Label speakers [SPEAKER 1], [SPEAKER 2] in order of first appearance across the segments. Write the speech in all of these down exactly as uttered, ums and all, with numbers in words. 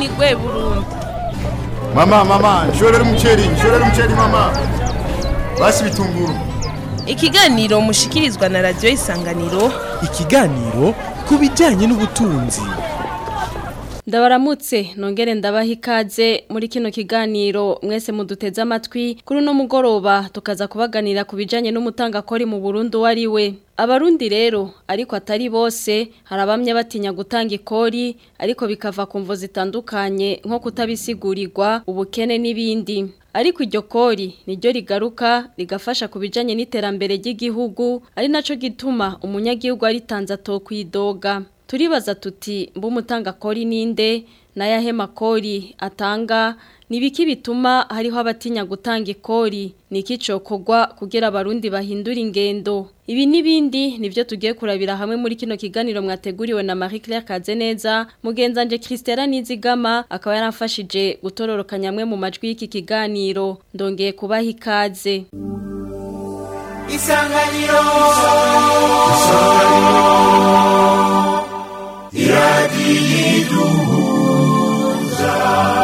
[SPEAKER 1] migwe Burundi.
[SPEAKER 2] Mama mama nshorera umuceri nshorera umuceri mama basi bitunguru.
[SPEAKER 1] Ikiganiro mushikirizwa na radio Isanganiro.
[SPEAKER 3] Ikiganiro kubijanye n'ubutunzi.
[SPEAKER 4] Ndabaramutse nongere ndabaha ikaze muri kino kiganiro mwese muduteze amatwi kuri no mugoroba tukaza kubaganira kubijanye n'umutangakori mu Burundi wariwe. Abarundi rero ariko atari bose harabamye batinya gutanga ikori ariko bikava ku mvo zitandukanye nko kutabisigurirwa ubukene n'ibindi. Ariko iryo kori niryo rigaruka rigafasha kubijanye n'iterambere ry'igihugu ari naco gituma umunyagihugu ari tanza tokwidoga. Turibaza tuti mbu mutangakori ninde nayahe makori atanga nibiki bituma hariho abatinya gutanga ikori niki cokogwa kugira abarundi bahindura ingendo. Ibi nibindi nivyo tugiye kurabira hamwe muri kino kiganiro mwateguriwe na Marie Claire Kazeneza mugenzanje Christella Nizigama akaba yaramfashije gutororokanya amwe mu majwi y'iki kiganiro ndongeye kubaha ikaze.
[SPEAKER 5] Isanganiro Isanganiro Iradiyiduhuza.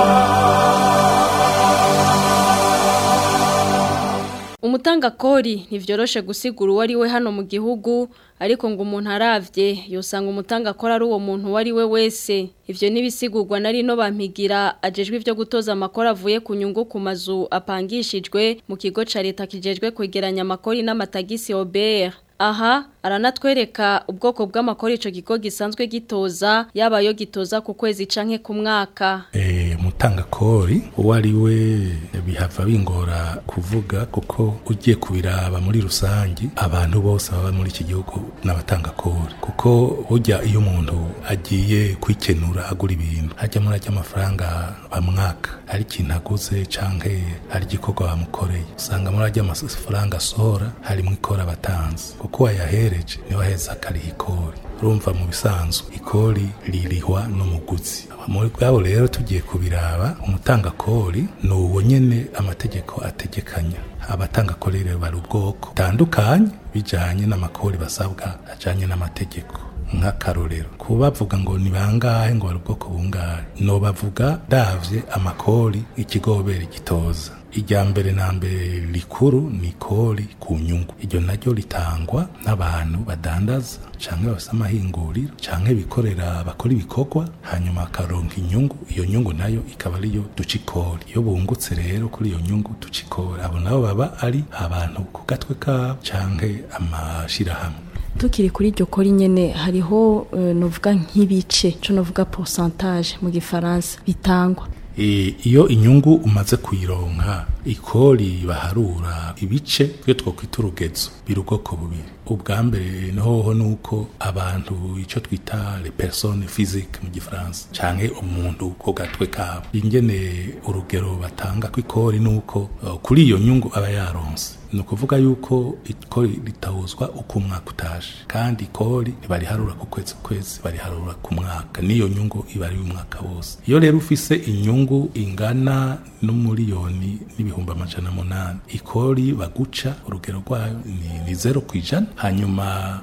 [SPEAKER 4] Umutangakori ntivyoroshe gusigura uwari we hano mu gihugu ariko ngo umuntu aravye yosanga umutangakori ari uwo muntu wari we wese. Ivyo nibisigurwa nari no bampigira ajejwe ivyo gutoza amakori avuye ku nyungu ku mazu apangishijwe mu kigo ca leta kijejwe kwegeranya amakori n'amatagisi O B R. Aha aranatwereka ubwoko bw'amakori ico kigo gisanzwe gitoza yabayo gitoza ku kwezi canke ku mwaka.
[SPEAKER 6] Eh mutangakori uwari we bihava bingora kuvuga kuko ugiye kubiraba muri rusangi abantu bose baba muri iki gihugu n'abatangakori kuko burya iyo umuntu agiye kwikenura agura ibintu hajya muri ajya amafaranga bamwaka ari ikintu aguze canke ari igikorwa bamukoreye usanga muri ajya amafaranga asohora harimo ikora batanze kuko wayahereje niwe aheza akariha ikori. Urumva mu bisanzwe ikori lirihwa n'umuguzi. Muri bwabo rero tugiye kubiraba umutangakori no uwo nyene amategeko ategekanya. Abatangakori rero bari ubwoko tandukanye bijanye n'amakori basabwa ajanye n'amategeko. Nk'akarorero kubavuga ngo ni bangahe ngo bari ubwoko bungahe no bavuga davye amakori ikigobere gitoza. Ijya mbere na mbere likuru ni kori ku nyungu. Iryo naryo litangwa n'abantu badandaza canke bafise amahinguriro canke bikorera bakora ibikorwa hanyuma akaronka inyungu. Iyo nyungu nayo ikaba ariyo duca ikori. Iyo bungutse rero kuri iyo nyungu duca ikori abo nabo baba ari abantu ku gatwe kabo canke amashirahamwe.
[SPEAKER 4] Tukiri kuri iryo kori nyene hariho uh, novuga nk'ibice cyo novuga pourcentage mu gifaransa bitangwa.
[SPEAKER 6] E, iyo inyungu umaze kuyironka ikori baharura ibice byo twokwita urugezo birugoko bubiri. Ubwa mbere noho nuko abantu ico twita les personnes physiques mu gifaransa canke umuntu ko gatwe kabo ingene urugero batanga kw'ikori nuko uh, kuri iyo nyungu aba yaronse nukuvuga yuko ikori litahuzwa uko umwaka utaje kandi ikori bari harura ku kwezi kwezi bari harura ku mwaka niyo nyungu ibari umwaka wose. Iyo rero ufise inyungu ingana n'umuriyoni n'ibihumbi amajana munani ikori baguca urugero rwayo ni, ni zero kwijana. Hanyuma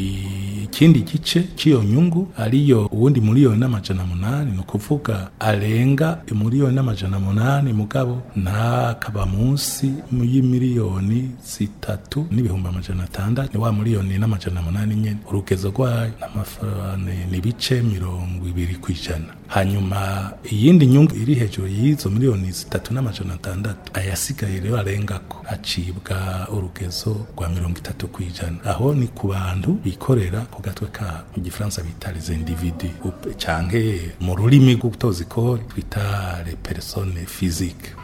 [SPEAKER 6] ikindi gice cy'iyo nyungu ariyo uwundi miliyoni n'amajana munani nukuvuga arenga miliyoni n'amajana munani mugabo nta kaba munsi y'imiliyoni zitatu n'ibihumbi amajana atandatu ni wa miliyoni n'amajana munani nyene urugezo rwayo n'amafaranga ni bice mirongo ibiri kwijana. Hanyuma iyindi nyungu iri hejuru y'izo miliyoni zitatu n'amajana atandatu ayasigaye rero arengako acibwa urugezo rwa mirongo itatu kwijana. Aho ni ku bantu bikorera ku gatwe ka mu gifaransa bita les individus canke mu rurimi rwo gutoza ikori twita les personnes physiques.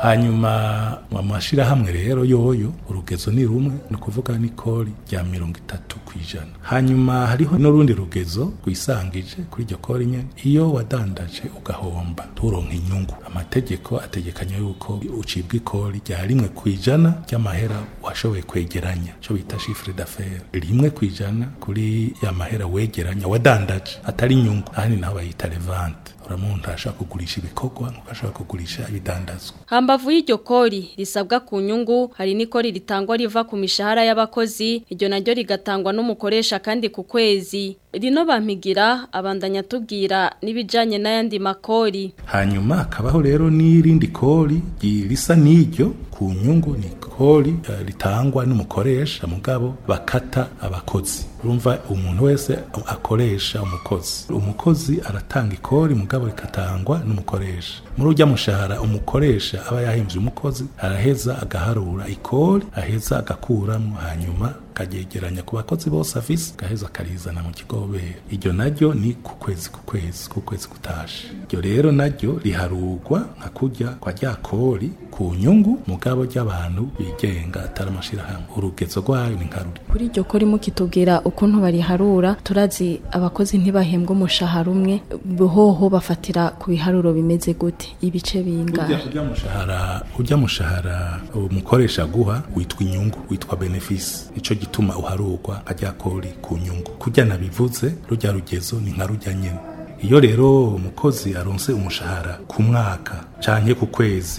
[SPEAKER 6] Hanyuma amashira hamwe rero yoyo urugezo ni rumwe no kuvuga ni kori rya mirongo itatu kwijana. Hanyuma hariho n'urundi rugezo kwisangije kuri iryo kori nyene iyo wadandaje ugahomba turonka inyungu amategeko ategekanya yuko ucibwa ikori rya rimwe kwijana ry'amahera washoboye kwegeranya cyo bita chiffre d'affaires rimwe kwijana kuri ya mahera wegeranya wadandaje atari inyungu hani naho bayita revente. Uramuntu ashaka kugurisha ibikorwa nk'ashaka kugurisha ibidandazwa.
[SPEAKER 4] Hambavu y'iryo kori risabwa ku nyungu hari n'ikori ritangwa riva ku mishahara y'abakozi iryo naryo rigatangwa n'umukoresha kandi ku kwezi. Rino Bampigira abandanya tubwira nibijanye n'ayandi makori.
[SPEAKER 6] Hanyuma akabaho rero n'irindi kori risa n'iryo ku nyungu ni kori uh, ritangwa n'umukoresha mugabo bakata abakozi. Urumva umuntu wese akoresha umukozi. Umukozi aratanga ikori mugabo rikatangwa n'umukoresha. Muri urya mushahara umukoresha aba yahemvye umukozi araheza agaharura ikori aheza agakuramo hanyuma kagegeranya ku bakozi bose afise gaheza karizana mu kigobera. Iryo naryo ni ku kwezi ku kwezi ku kwezi kutashe. Iryo rero naryo riharurwa nka kurya kwa rya kori ku nyungu mugabo ry'abantu bigenga ataramashira hamwe. Urugezo rwayo ni nkaruri.
[SPEAKER 5] Kuri iryo kori mukitubwira ukuntu bariharura turazi abakozi ntibahembwa umushahara umwe bohoho bafatira ku biharuro bimeze gute ibice binga.
[SPEAKER 6] Urya mushahara urya mushahara umukoresha guha witwa inyungu witwa benefisi. Ico gituma uharurwa ajya kori ku nyungu. Kujya nabivuze rujya rugezo ni nka rujya nyene. Iyo rero umukozi aronse umushahara ku mwaka canke ku kwezi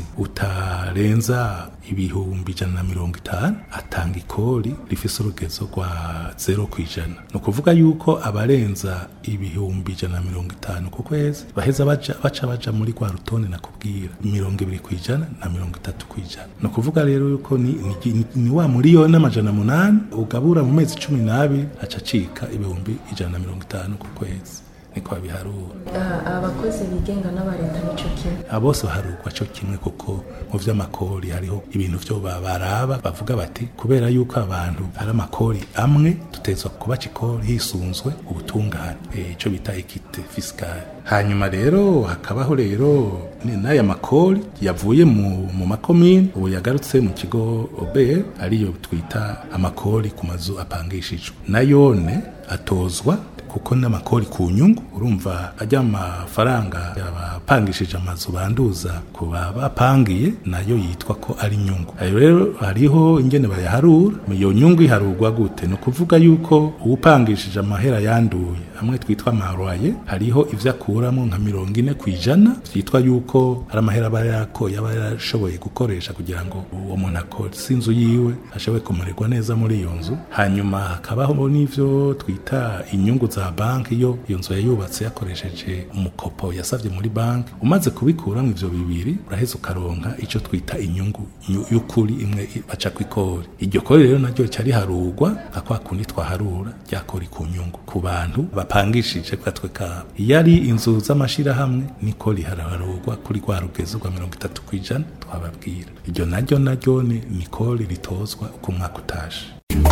[SPEAKER 6] utarenza ibihumbi ijana na mirongo itanu atanga ikori rifise urugezo rwa zero kwijana. No kuvuga yuko abarenza ibihumbi ijana na mirongo itanu ku kwezi baheza baja baca baja muri kwa rutonde nakubwira mirongo ibiri kwijana na mirongo itatu kwijana. No kuvuga rero yuko ni, ni, ni, ni wa miliyoni n'amajana munani ugabura mu mezi cumi n'abiri aca cika ibihumbi ijana na mirongo itanu ku kwezi. Niko biharura.
[SPEAKER 5] Abakozi bigenga n'abareta nico kimwe.
[SPEAKER 6] Abose baharurwa cyo kimwe kuko mu vy'amakori hariho ibintu vyo babaraba bavuga bati kubera yuko abantu ari amakori amwe tutezwa kuba cikori hisunzwe ubutungane ico bita equité fiscale. Hanyuma rero hakabaho rero n'aya makori yavuye mu mu makomine ubu yagarutse mu kigo O B R ariyo twita amakori ku mazu apangishijwe. Nayone atozwa kuko n'amakori ku nyungu urumva ajya amafaranga yabapangishije amazu banduza ku bapangiye nayo yitwa ko ari nyungu. Ayo rero hariho ingene bayaharura. Iyo nyungu iharurwa gute? No kuvuga yuko upangishije amahera yanduye amwe twitwa maroye hariho ivyo akuramo nka mirongo ine kwijana vyitwa yuko ari amahera barako yaba yarashoboye gukoresha kugira ngo uwo muntu akore sinzu yiwe ashoboye kumererwa neza muri iyo nzu. Hanyuma hakabaho n'ivyo twita inyungu za banki iyo iyo nzu yayubatse yakoresheje umukopo yasavye muri banki. Umaze kubikuramo ivyo bibiri uraheza ukaronka ico twita inyungu y'ukuri imwe baca kwikori. Iryo kori rero naryo cyari harurwa akwa kundi twaharura ryakori ku nyungu ku bantu bapangishije kwatwe ka. Yari inzu z'amashira hamwe niko riharurwa kuri kwa rugezo rwa mirongo itatu kwijana twababwira. Iryo naryo naryo ni nikori ritozwa uko mwaka utashe.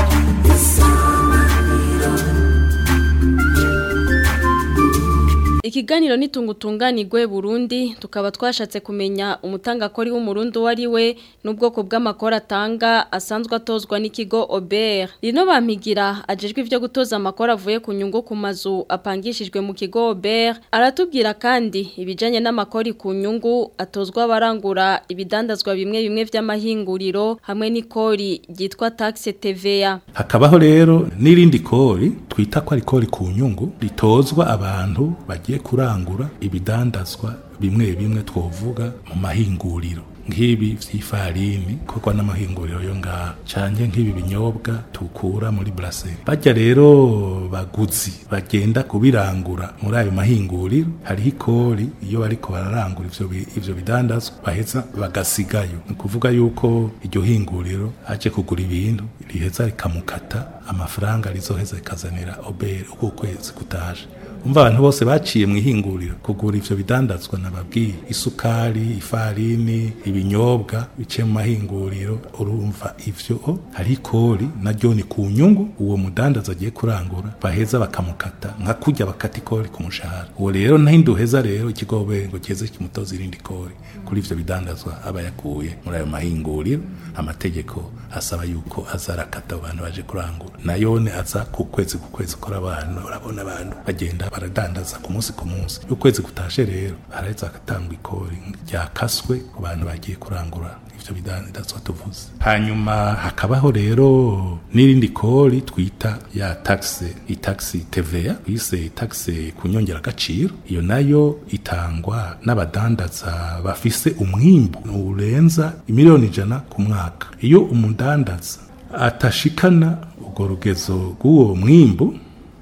[SPEAKER 4] Ikiganiro nitungutunganirwe Burundi tukaba twashatse kumenya umutangakori w'umurundi wari we n'ubwoko bw'amakora atanga asanzwe atozwa n'ikigo O B R. Rino Bampigira ajejwe ivyo gutoza amakora avuye ku nyungu ku mazu apangishijwe mu kigo O B R aratubwira kandi ibijanye n'amakori ku nyungu atozwa barangura ibidandazwa bimwe bimwe vy'amahinguriro hamwe n'ikori ryitwa taxe T V A.
[SPEAKER 6] Hakabaho rero n'irindi kori twita ko ari kori ku nyungu ritozwa abantu bagiye kurangura ibidandazwa bimwe bimwe twovuga mu mahinguriro nk'ibi vy'ifarini koko n'amahinguriro yo nga canke nk'ibi binyobwa tukura muri brasserie. Bajya rero baguzi bagenda kubirangura muri ayo mahinguriro hariho ikori iyo bariko bararangura ivyo ivyo bidandazwa baheza bagasigayo. Ni kuvuga yuko iryo hinguriro aje kugura ibintu riheza rikamukata amafaranga rizoheza ikazanira O B R uko kwezi kutaje. Umva abantu bose baciye mu ihinguriro kugura ivyo bidandazwa nababwiye isukari, ifarini, ibinyobwa bice mu mahinguriro urumva ivyo hari kori naryo ni ku nyungu uwo mudandaza agiye kurangura baheza bakamukata nka kujya bakati kori ku mushahara. Uwo rero nahinduheza rero ikigobe ngo keze kimutoza irindi kori kuri ivyo bidandazwa aba yakuye muri ayo mahinguriro. Amategeko asaba yuko azarakata abantu baje kurangura nayone aza ku kwezi ku kwezi ukora abantu urabona abantu bagenda baradandaza ku munsi ku munsi. Ukwezi kutashe rero araheza agatanga ikori ryakaswe ku bantu bagiye kurangura ivyo bidandazwa tuvuze. Hanyuma hakabaho rero n'irindi kori twita ya taxe itaxi T V A bise taxe kunyongera agaciro. Iyo nayo itangwa n'abadandaza bafise umwimbu urenza imiliyoni ijana ku mwaka. Iyo umudandaza atashikana urwo rugezo rw'uwo mwimbu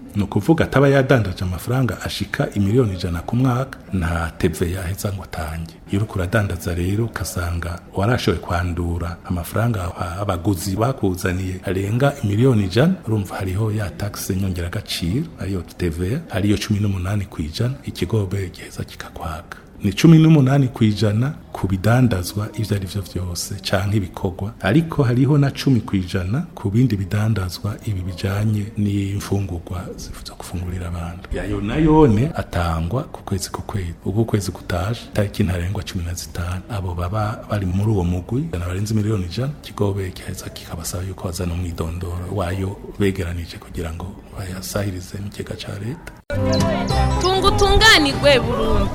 [SPEAKER 6] no kuvuga ataba yadandaje amafaranga ashika imiliyoni ijana ku mwaka nta T V A yaheza ngo atange. Iyo uriko uradandaza rero kasanga warashoboye kwandura amafaranga abaguzi bakuzaniye arenga imiliyoni ijana, urumva hariho ya taxe nyongera agaciro ariyo T V A ariyo cumi n'umunani kwijana, ikigobe giheza kikakwaka ni cumi n'umunani kwijana ku bidandazwa ivyo ari vyo vyose canke ibikorwa, ariko hariho na cumi kwijana ku bindi bidandazwa ibi bijanye n'imfungurwa zo gufungurira abantu. Yayo nayone atangwa ku kwezi ku kwezi. Uko kwezi kutaje tariki ntarengwa cumi na zitanu abo baba bari muri uwo mugwi barenze miliyoni ijana, kigobe giheza kikabasaba yuko bazana umwidondoro wayo begeranije kugira ngo bayasahirize mu kigega ca leta.
[SPEAKER 1] Tungutunganirwe Burundi.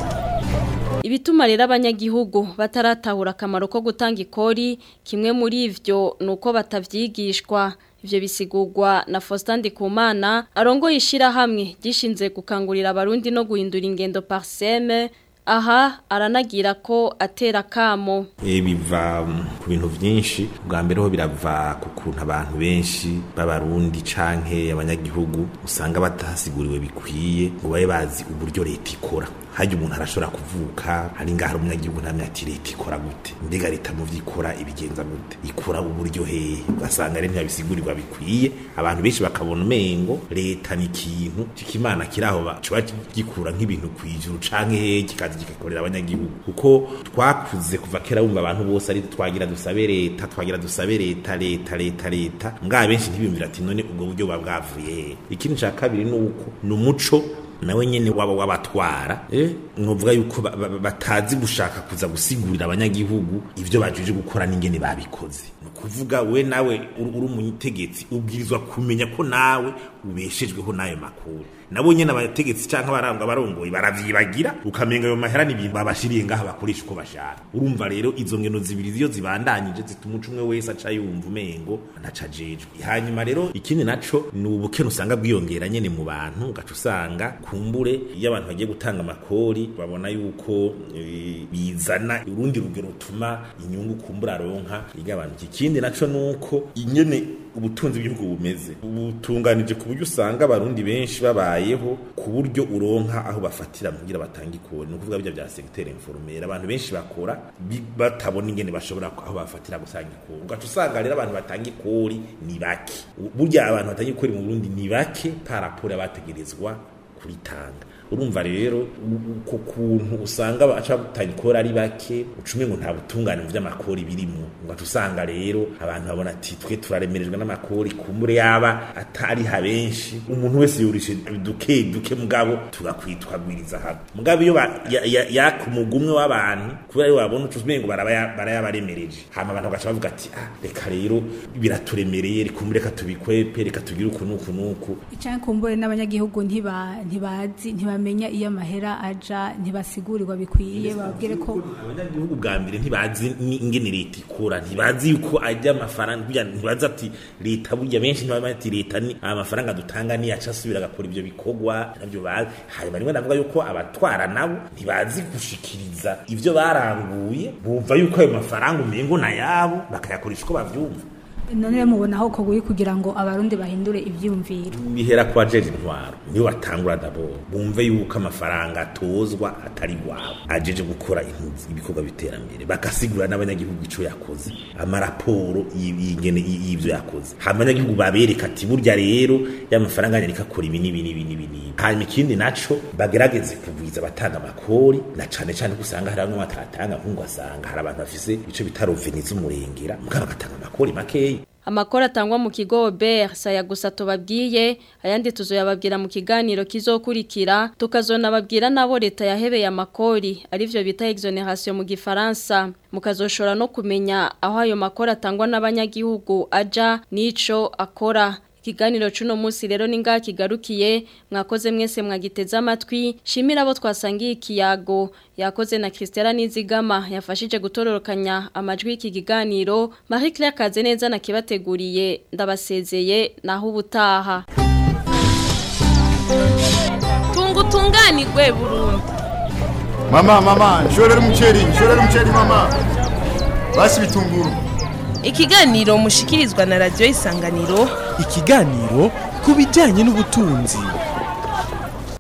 [SPEAKER 4] Ibituma rero abanyagihugu bataratahura akamaro ko gutanga ikori, kimwe muri ivyo nuko batavyigishwa. Ivyo bisigurwa na Faustin Ndikumana arongoye ishirahamwe gishinze gukangurira abarundi no guhindura ingendo parseme. Aha aranagira ko atera kamo.
[SPEAKER 7] E biva ku bintu vyinshi, bwa mbere ho birava ku kuntu abantu benshi b'abarundi canke abanyagihugu usanga batasiguriwe bikwiye ngo babe bazi uburyo leta ikora. Haje umuntu arashobora kuvuka hari ngahara umunyagihugu namye ati leta ikora gute, mbega leta mu vyikora ibigenza gute, ikora uburyo hehe, basanga rero ntibisigurirwa bikwiye. Abantu benshi bakabona umengo leta ni ikintu kikimana kiraho bacuba gikura nk'ibintu kwijuru canke hehe kikazi gikorera abanyagihugu, kuko twakuze kuva kera wumva abantu bose ari twagira dusabe leta twagira dusabe leta leta leta leta ngabe benshi ntibimvira ati none ubwo buryo babwavuye. Ikindi ca kabiri nuko numuco nawe nyene waba wabatwara eh nkuvuga yuko batazi gushaka kuza gusigurira abanyagihugu ivyo bajuje gukora n'ingene babikoze. Kuvuga we nawe uri umunyitegetse ubwirizwa kumenya ko nawe ubeshejweho nayo makuru. Nabo nyene abategetsi canke abaranga barongoye baravyibagira ukamenga yo mahera n'ibintu babashiriye ngaha bakoresha uko bashaka. Urumva rero izo ngeno zibiri ziyo zibandanyije zituma umwe wese aca yumva umengo ntacajejwe. Hanyuma rero ikindi naco ni ubukene usanga bwiyongera nyene mu bantu, gacu usanga kumbure iyo abantu bagiye gutanga amakori babona yuko e, bizana urundi rugero rutuma inyungu kumbura ronka igabanuka. Ikindi naco nuko inyene ubutunzi bw'igihugu bumeze ubutunganije ku buryo usanga abarundi benshi babayeho ku buryo uronka aho bafatira kugira batanga ikori. No kuvuga bya bya secteur informel abantu benshi bakora batabona ingene bashobora aho bafatira gusanga ikori. Ugacu usanga rero abantu batanga ikori ni bake, burya abantu batanga ikori mu Burundi ni bake parapora bategerezwa kuritanga. Urumva rero uko kuntu usanga baca gutanga ikori ari bake ucume ngo nta butungane mu by'amakori birimo. Ugacu usanga rero abantu babona ati twe turaremerejwe n'amakori kumbure yaba atari habenshi umuntu wese yurishe duke duke mugabo tugakwitwagwiriza habo mugabo iyo yakumugumwe w'abantu kubera yo babona ucume ngo barayabaremereje hama abantu bagaca bavuga ati ah reka rero biraturemereye rikumbure ka tubikwepe reka tugira ukuntu kunuku
[SPEAKER 8] icyo kumbure n'abanyagihugu ntiba ntibazi ntibamenya iyo amahera aja ntibasigurirwa bikwiye babwire ko
[SPEAKER 7] abanyagihugu bwa mbere ntibazi ingene leta ikora ntibazi yuko ajya amafaranga ntibazi ati leta burya benshi ntibazi ati leta ni amafaranga dutanga ni yaca asubira agakora ibyo bikogwa nabyo bazi hanyuma rimwe navuga yuko abatwara nabo ntibazi gushikiriza ivyo baranguye bumva yuko ayo mafaranga umengo na yabo bakayakoresha uko bavyumva.
[SPEAKER 8] None mubona aho koguye kugira ngo abarundi bahindure ivyumviro
[SPEAKER 7] bihera kwa jeje intwaro niyo batangura dabo bumve yuko amafaranga atozwa atari wabo ajeje gukora impuzi ibikorwa biterambere bakasigura n'abanyagihugu ico yakoze amaraporo y'ingene y'ivyo yakoze abanyagihugu babereka ati burya rero y'amafaranga yareka kora ibi nibi nibi nibi hanyuma ikindi naco bagerageze kugwiza batanga amakori na cane cane gusanga hari bamwe batatanga nkungu asanga hari abantu bafise ico bitaroveniza umurengera mugabo batanga amakori make.
[SPEAKER 4] Amakora atangwa mu kigo Ober saya gusa tubabwiye ayandi tuzoyababwira mu kiganiro kizokurikira tukazona babwira nabo leta yahebeye amakori arivyo bita exoneration mu gifaransa mukazoshora no kumenya aho ayo makora atangwa n'abanyagihugu aja nico akora. Kiganiro cuno musi rero ninga kigarukiye mwakoze mwese mwagiteza amatwi shimira abo twasangiye ikiyago yakoze na Christella Nizigama yafashije gutororokanya amajwi y'iki kiganiro Marie Claire Kazeneza na kibateguriye ndabasezeye naho ubutaha.
[SPEAKER 1] Tungutunganirwe Burundi.
[SPEAKER 2] Mama mama nshorera umuceri nshorera umuceri mama basi bitunguru.
[SPEAKER 1] Ikiganiro mushikirizwa na Radio Isanganiro.
[SPEAKER 3] Ikiganiro kubijanye n'ubutunzi.